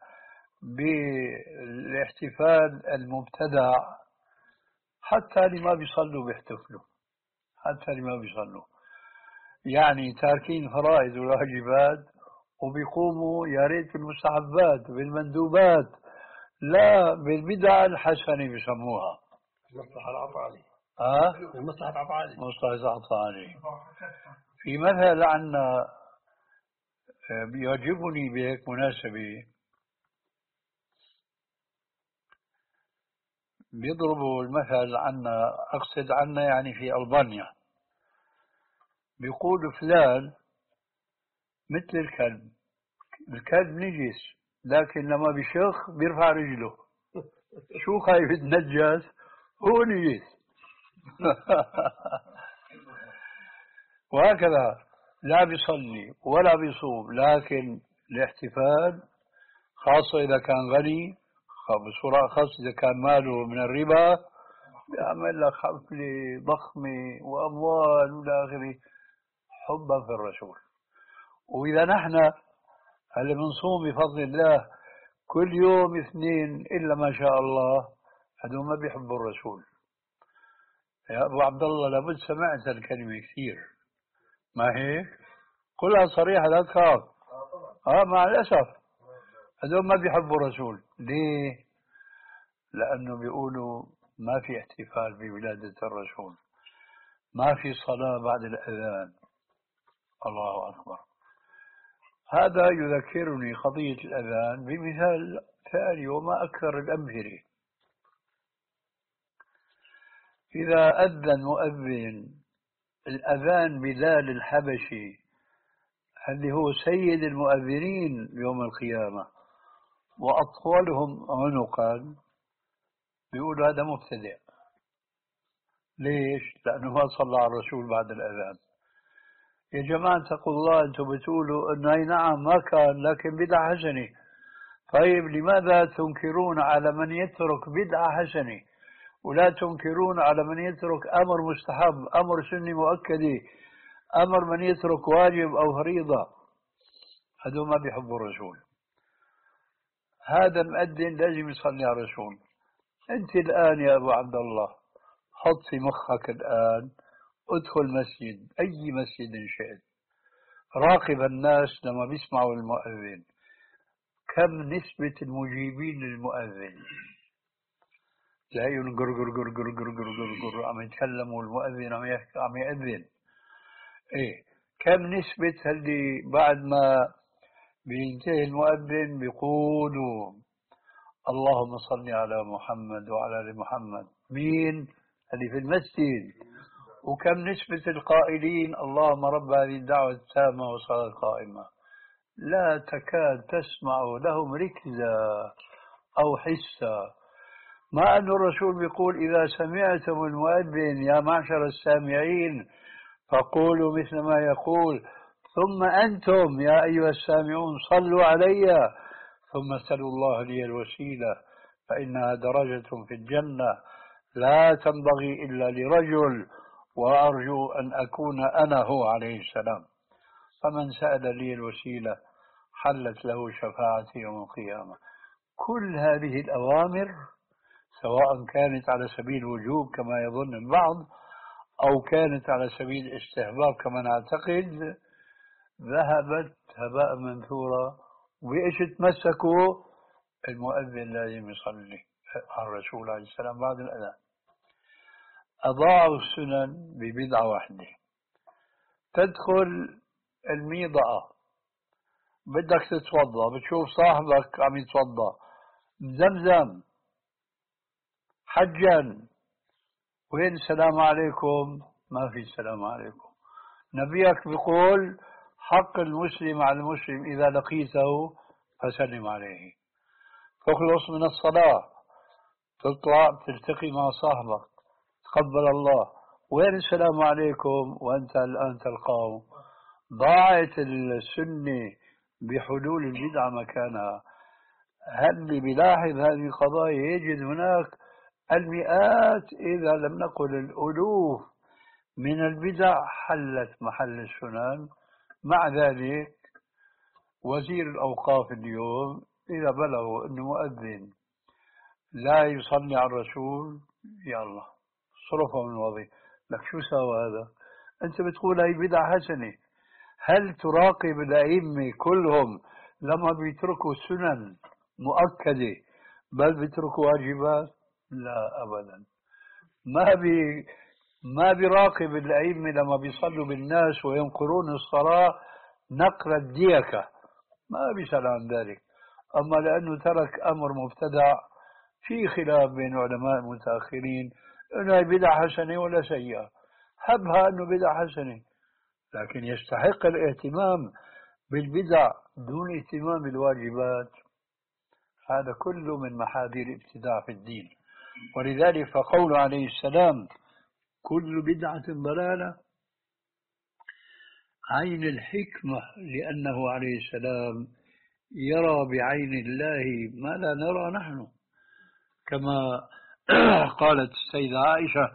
بالاحتفال المبتدع حتى لما بيصلوا بيحتفلوا، حتى لما بيصلوا، يعني تاركين فرائض وواجبات وبيقوموا يا ريت بالمستحبات بالمندوبات، لا بالبدع الحسنة بيسموها مصلحة العطالي. ها؟ مصلحة عطالي. مصلحة عطالي. في مثل عنا بيعجبني بهيك مناسبة، بيضربوا المثل عنا، أقصد عنا يعني في ألبانيا، بيقول فلان مثل الكلب، الكلب نجس لكن لما بيشخ بيرفع رجله، شو خايف يتنجس؟ هو نجس. وهكذا لا بيصلي ولا بيصوم، لكن الاحتفال خاصة إذا كان غني، بصورة خاصة إذا كان ماله من الربا، بيعمل لك حفلة ضخمة وأموال وإلى آخره حبا في الرسول. وإذا نحن هل بنصوم بفضل الله كل يوم اثنين إلا ما شاء الله، هذول ما بيحبوا الرسول. يا أبو عبد الله لابد سمعت الكلمة كثير، ما هيك؟ قلها صريحة لا تخاف. آه مع الأسف هذول ما بيحبوا الرسول. ليه؟ لأنه بيقولوا ما في احتفال بولادة الرسول، ما في صلاة بعد الأذان. الله أكبر. هذا يذكرني قضية الأذان بمثال ثاني وما أكثر الأمثلة. إذا أذن مؤذن الأذان بلال الحبشي اللي هو سيد المؤذنين يوم القيامة وأطولهم عنقا، بيقول هذا مبتدع. ليش؟ لأنه ما صلى على الرسول بعد الأذان. يا جماعة اتقوا الله، أنتم بتقولوا أنه أي نعم ما كان لكن بدعة حسنة. طيب لماذا تنكرون على من يترك بدعة حسنة ولا تنكرون على من يترك أمر مستحب، أمر سنة مؤكدة، أمر من يترك واجب أو فريضة؟ هذول ما بيحبوا الرسول. هذا المؤذن لازم يصلي على الرسول. أنت الآن يا أبو عبد الله حط في مخك الآن، ادخل مسجد، أي مسجد إن شئت، راقب الناس لما بيسمعوا المؤذن، كم نسبة المجيبين للمؤذن؟ تلاقيهم قر قر قر قر قر قر قر قر عم يتكلموا، المؤذن عم يحكي عم يأذن. إيه كم نسبة اللي بعد ما بينتهي المؤذن بيقولوا اللهم صل على محمد وعلى آل محمد؟ مين اللي في المسجد؟ وكم نسبة القائلين اللهم رب هذه الدعوة التامة والصلاة القائمة؟ لا تكاد تسمع لهم ركزة أو حسة. ما أن الرسول بيقول إذا سمعتم المؤذن يا معشر السامعين فقولوا مثل ما يقول، ثم أنتم يا أيها السامعون صلوا علي ثم سلوا الله لي الوسيلة فإنها درجة في الجنة لا تنبغي إلا لرجل وأرجو أن أكون أنا هو عليه السلام. فمن سأل لي الوسيلة حلت له شفاعتي يوم القيامة. كل هذه الأوامر سواء كانت على سبيل الوجوب كما يظن البعض أو كانت على سبيل الاستحباب كما نعتقد ذهبت هباء منثورا. وإيش تمسكوا؟ المؤذن لازم يصلي على الرسول عليه السلام بعد الأذان. أضاعوا السنن ببدعة واحدة. تدخل الميضأة بدك تتوضأ بتشوف صاحبك عم يتوضأ زمزم حجا وين السلام عليكم؟ ما في السلام عليكم. نبيك بيقول حق المسلم على المسلم إذا لقيته فسلم عليه. تخلص من الصلاة تطلع تلتقي مع صاحبك تقبل الله وين السلام عليكم وأنت الآن تلقاه. ضاعت السنة بحلول البدعة مكانها. هل اللي بيلاحظ هذه القضايا يجد هناك المئات إذا لم نقل الألوف من البدع حلت محل السنن. مع ذلك وزير الأوقاف اليوم إذا بلغوا أنه مؤذن لا يصلي على الرسول يا الله صرفه من الوظيفة. لك شو سوى هذا؟ أنت بتقول هي بدعة حسنة. هل تراقب الأئمة كلهم لما بيتركوا سنن مؤكدة بل بيتركوا واجبات؟ لا أبدا. ما بي ما بيراقب الأئمة لما بيصلوا بالناس وينقرون الصلاة نقر الديكة ما بيسأل عن ذلك. أما لأنه ترك أمر مبتدع في خلاف بين علماء المتأخرين أنه بدعة حسنة ولا سيئة هبها أنه بدعة حسنة لكن يستحق الاهتمام بالبدع دون اهتمام بالواجبات. هذا كله من محاذير الابتداع في الدين. ولذلك فقول عليه السلام كل بدعة ضلالة عين الحكمة لأنه عليه السلام يرى بعين الله ما لا نرى نحن كما قالت السيدة عائشة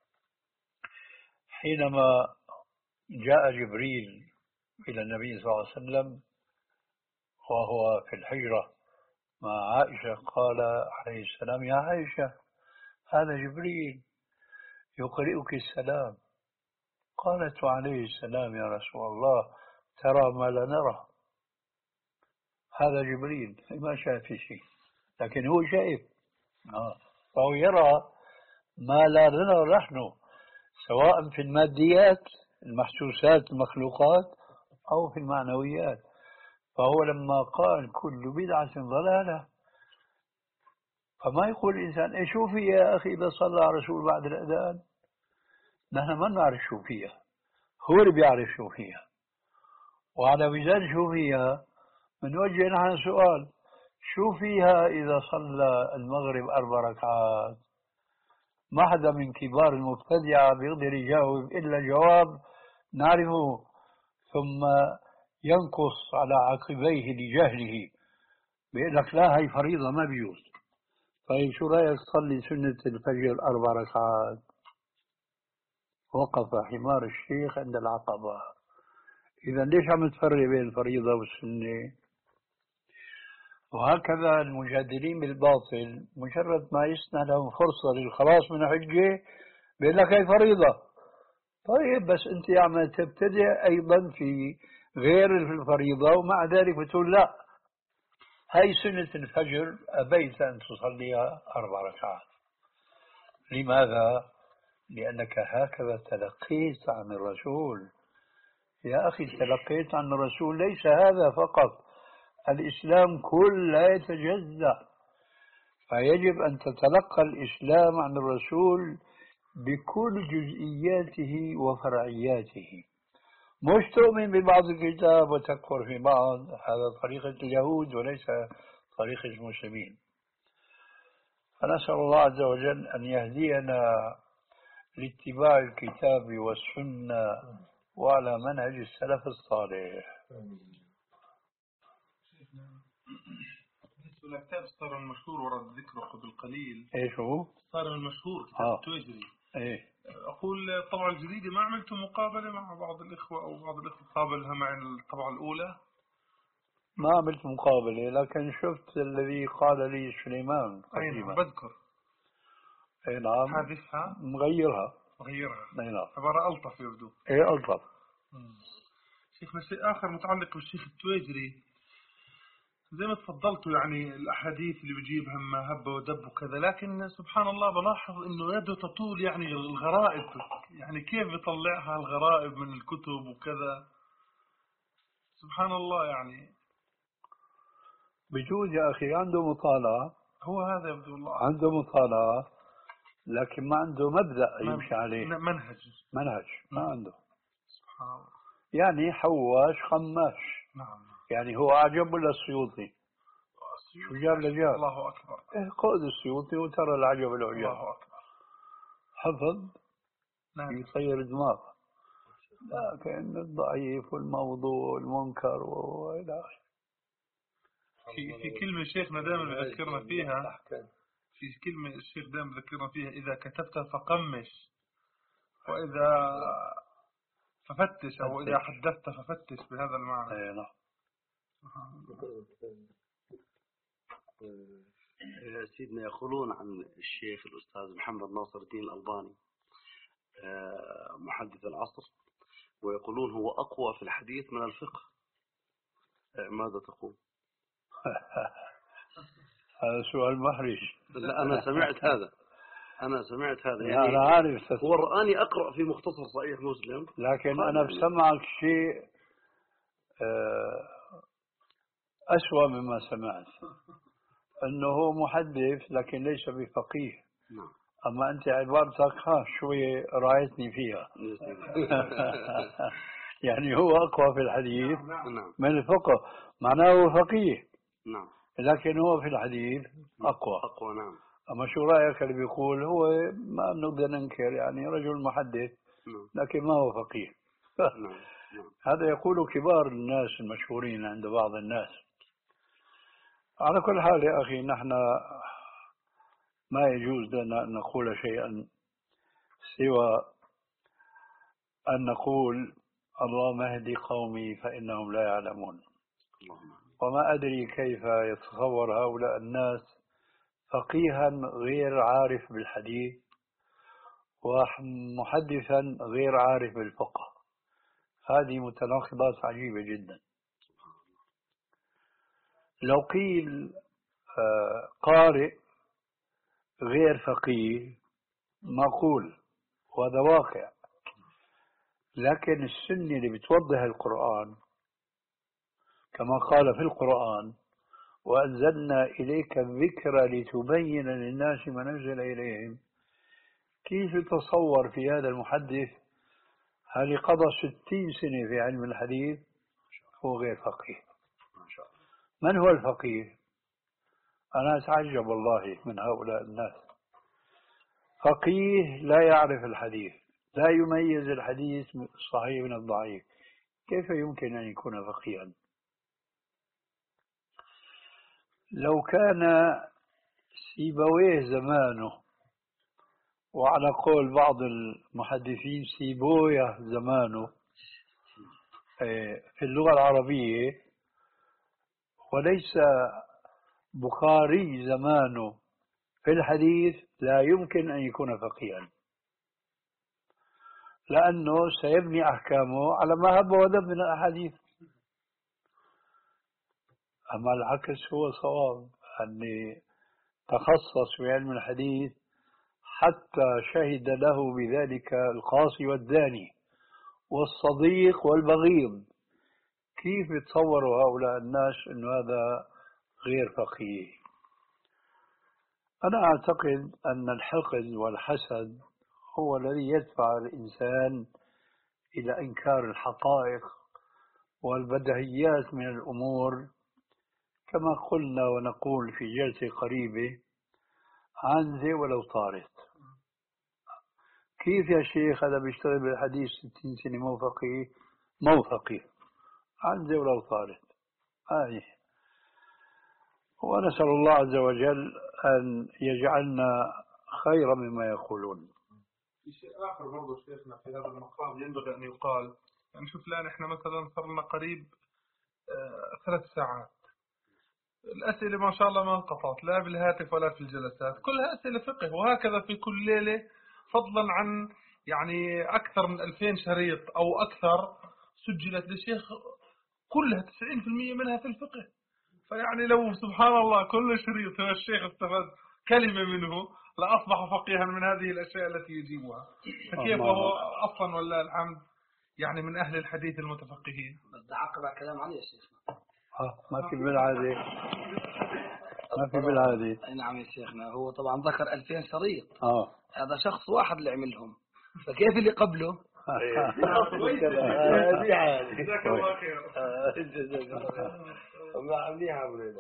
حينما جاء جبريل إلى النبي صلى الله عليه وسلم وهو في الحجرة مع عائشة قال عليه السلام يا عائشة هذا جبريل يقرئك السلام. قالت عليه السلام يا رسول الله ترى ما لا نرى. هذا جبريل ما شاف شيء لكن هو شايف آه. فهو يرى ما لا نرى نحن سواء في الماديات المحسوسات المخلوقات أو في المعنويات. فهو لما قال كل بدعة ضلالة فما يقول الإنسان إيه شو في يا أخي إذا صلى على رسول بعد الأذان. نحن ما نعرف شو فيها هو اللي بيعرف شو فيها. وعلى ميزان شو فيها بنوجه نحن سؤال شو فيها إذا صلى المغرب أربع ركعات. ما حدا من كبار المبتدعة بيقدر يجاوب إلا جواب نعرفه ثم ينقص على عقبيه لجهله بيقول لك لا هي فريضة ما بيجوز. طيب شو رأيك تصلي سنة الفجر أربع ركعات؟ وقف حمار الشيخ عند العقبة. إذا ليش عم تفرق بين الفريضة والسنة؟ وهكذا المجادلين بالباطل مجرد ما يسنى لهم فرصة للخلاص من حجة بيقول لك هي فريضة. طيب بس أنت عم تبتدع أيضا في غير الفريضة ومع ذلك بتقول لا هاي سنة الفجر أبيت أن تصليها أربع ركعات. لماذا؟ لأنك هكذا تلقيت عن الرسول. يا أخي تلقيت عن الرسول ليس هذا فقط الإسلام كل لا يتجزأ. فيجب أن تتلقى الإسلام عن الرسول بكل جزئياته وفرعياته مش تؤمن ببعض الكتاب وتكفر في بعض. هذا طريقة اليهود وليس طريقة المسلمين. فنسأل الله عز وجل أن يهدينا لاتباع الكتاب والسنة وعلى منهج السلف الصالح. كتاب صار المشهور ورد ذكره قبل قليل. ايش هو؟ صار المشهور كتاب آه. التويجري. ايه. أقول الطبعة الجديدة ما عملتم مقابلة مع بعض الإخوة أو بعض الإخوة قابلها مع الطبعة الأولى؟ ما عملت مقابلة، لكن شفت الذي قال لي سليمان قديما. بذكر. اي نعم. حادثها. مغيرها. مغيرها. اي نعم. عبارة ألطف يبدو. ايه ألطف. شيخنا شيء آخر متعلق بالشيخ التويجري، زي ما تفضلتوا يعني الأحاديث اللي بيجيبها ما هب ودب وكذا، لكن سبحان الله بلاحظ إنه يده تطول يعني الغرائب، يعني كيف بيطلعها الغرائب من الكتب وكذا، سبحان الله. يعني بجوز يا أخي عنده مطالعة، هو هذا يبدو الله عنده مطالعة، لكن ما عنده مبدأ يمشي عليه، منهج منهج ما عنده. سبحان الله. يعني حواش خماش. نعم. يعني هو أعجب ولا السيوطي؟ شو جاب لجاب؟ الله أكبر. إيه قود السيوطي وترى العجب العجاب. الله أكبر. حفظ. نعم. يصير دماغ. لكن الضعيف والموضوع والمنكر وإلى آخره. في في كلمة شيخنا دائما بذكرنا فيها، في كلمة الشيخ دائما بذكرنا فيها: إذا كتبت فقمش، وإذا ففتش، أو إذا حدثت ففتش، بهذا المعنى. أي نعم. سيدنا يقولون عن الشيخ الأستاذ محمد ناصر الدين الألباني محدث العصر، ويقولون هو أقوى في الحديث من الفقه. ماذا تقول؟ هذا سؤال محرج. لا أنا سمعت هذا، أنا سمعت هذا يعني أنا عارف. هو رآني أقرأ في مختصر صحيح مسلم، لكن أنا بسمعك شيء أسوأ مما سمعت، أنه هو محدث لكن ليس بفقيه. نعم. أما أنت عبارتك ها شوية رايتني فيها. يعني هو أقوى في الحديث نعم. من الفقه، معناه هو فقيه. نعم. لكن هو في الحديث أقوى. أقوى نعم. أما شو رأيك اللي بيقول هو ما نقدر ننكر يعني رجل محدث لكن ما هو فقيه؟ نعم. هذا يقول كبار الناس المشهورين عند بعض الناس. على كل حال يا أخي نحن ما يجوز لنا أن نقول شيئا سوى أن نقول اللهم اهدي قومي فإنهم لا يعلمون. وما أدري كيف يتصور هؤلاء الناس فقيها غير عارف بالحديث ومحدثا غير عارف بالفقه. هذه متناقضات عجيبة جدا. لو قيل قارئ غير فقيه معقول وهذا واقع، لكن السنة اللي بتوضح القرآن كما قال في القرآن: وأنزلنا إليك الذكر لتبين للناس ما نزل إليهم، كيف يتصور في هذا المحدث هل قضى ستين سنة في علم الحديث هو غير فقيه؟ من هو الفقيه؟ أنا أتعجب والله من هؤلاء الناس. فقيه لا يعرف الحديث، لا يميز الحديث الصحيح من الضعيف، كيف يمكن أن يكون فقيها؟ لو كان سيبويه زمانه، وعلى قول بعض المحدثين سيبويه زمانه في اللغة العربية، وليس بخاري زمانه في الحديث، لا يمكن أن يكون فقيها، لأنه سيبني أحكامه على ما هب ودب من الأحاديث. أما العكس هو صواب، أني تخصص في علم الحديث حتى شهد له بذلك القاصي والداني والصديق والبغيض. كيف يتصوروا هؤلاء الناس أن هذا غير فقيه؟ أنا أعتقد أن الحقد والحسد هو الذي يدفع الإنسان إلى إنكار الحقائق والبديهيات من الأمور، كما قلنا ونقول في جلسة قريبة: عنزة ولو طارت. كيف يا شيخ هذا بيشتغل بالحديث ستين سنة مو فقيه؟ مو فقيه، عنزة ولو طارت. آه. ونسأل الله عز وجل أن يجعلنا خيرا مما يقولون. في شيء آخر برضو شيخنا في هذا المقام ينبغي أن يقال. يعني شوف الآن إحنا مثلا صار لنا قريب آه ثلاث ساعات، الأسئلة ما شاء الله ما انقطعت لا بالهاتف ولا في الجلسات، كلها أسئلة فقه، وهكذا في كل ليلة، فضلا عن يعني أكثر من ألفين شريط أو أكثر سجلت للشيخ، كلها تسعين بالمئة منها في الفقه. فيعني لو سبحان الله كل شريط هو الشيخ استفاد كلمة منه لأصبح فقيها من هذه الأشياء التي يجيبها. فكيف هو أصلا ولا الحمد يعني من أهل الحديث المتفقهين. بدي أعقب على كلام علي يا شيخنا. ما في بالعادة، ما في بالعادة. أي نعم يا شيخنا، هو طبعا ذكر ألفين شريط. آه. هذا شخص واحد اللي عملهم، فكيف اللي قبله؟ هذه عادي. جزاك الله خير. ما عمليها عملنا.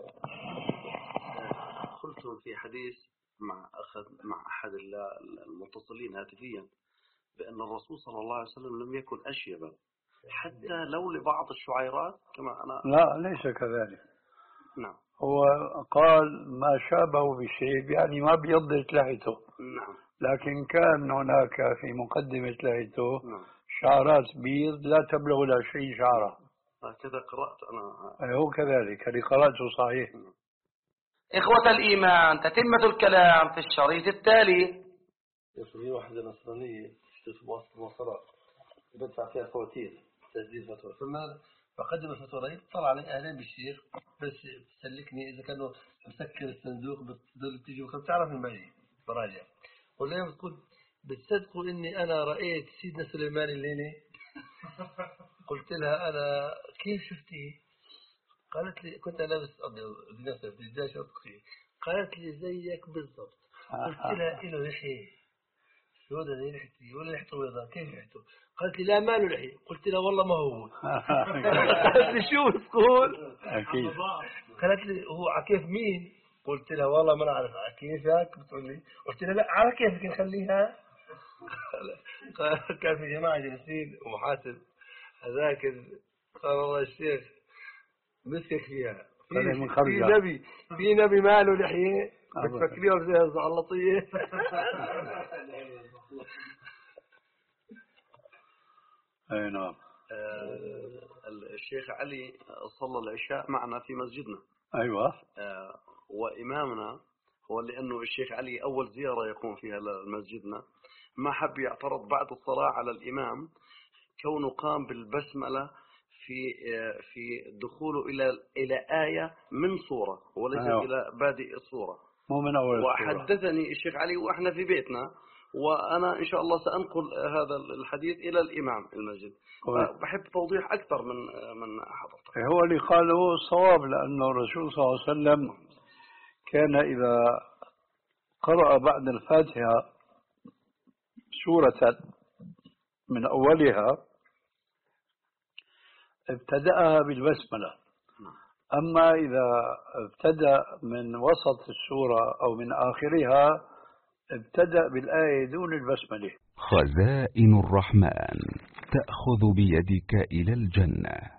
قلت في حديث مع أخذ مع أحد المتصلين هاتفيا بأن الرسول صلى الله عليه وسلم لم يكن أشيبا حتى لو لبعض الشعيرات كما أنا. لا ليس كذلك. نعم. هو قال ما شابه بشيء يعني ما بيضت لحيته. نعم. لكن كان هناك في مقدمة لحيته نعم. شعرات بيض لا تبلغ إلى عشرين شعرة. هكذا قرأت أنا. هو كذلك اللي قرأته صحيح. إخوة الإيمان، تتمة الكلام في الشريط التالي. في واحدة نصرانية تشتغل بواسطة مصرات بدفع فيها فواتير تسديد فاتورة، فما فقدم الفاتورة طلع علي أهلين بالشيخ بس تسلكني إذا كانوا مسكر الصندوق بتدل تيجي وتعرف من بعيد براجع. ولا بتقول بتصدقوا إني أنا رأيت سيدنا سليمان الليلة؟ قلت لها أنا كيف شفتيه؟ قالت لي كنت لابس أبيض بنفسي بدي أشوفك. قالت لي زيك بالضبط. قلت لها إله لحية. شو هذا زي لحيتي ولا لحيته بيضاء كيف لحيته؟ قالت لي لا ما له لحية. قلت لها والله ما هو. قالت لي شو تقول؟ أكيد. قالت لي هو عكيف مين؟ قلت لها والله ما أعرف عكيفك بتقول لي. قلت لها لا على كيفك نخليها. كان في جماعة جالسين ومحاسب هذاك قال والله الشيخ مسكك فيها في, في نبي في نبي ماله لحية بتفكريه زي الزعلطية. أي نعم. الشيخ علي صلى العشاء معنا في مسجدنا. أيوة. وإمامنا هو لأنه الشيخ علي أول زيارة يقوم فيها لمسجدنا ما حب يعترض بعد الصلاة على الإمام كونه قام بالبسملة في في دخوله إلى إلى آية من صورة وليس أيوة. إلى بادئ الصورة مو من أول الصورة. وحدثني الشيخ علي وإحنا في بيتنا وأنا إن شاء الله سأنقل هذا الحديث إلى الإمام المسجد. بحب توضيح أكثر من من حضرتك. هو اللي قاله الصواب لأنه الرسول صلى الله عليه وسلم كان إذا قرأ بعد الفاتحة سورة من أولها ابتدأها بالبسملة، أما إذا ابتدأ من وسط السورة أو من آخرها ابتدأ بالآية دون البسملة. خزائن الرحمن تأخذ بيدك إلى الجنة.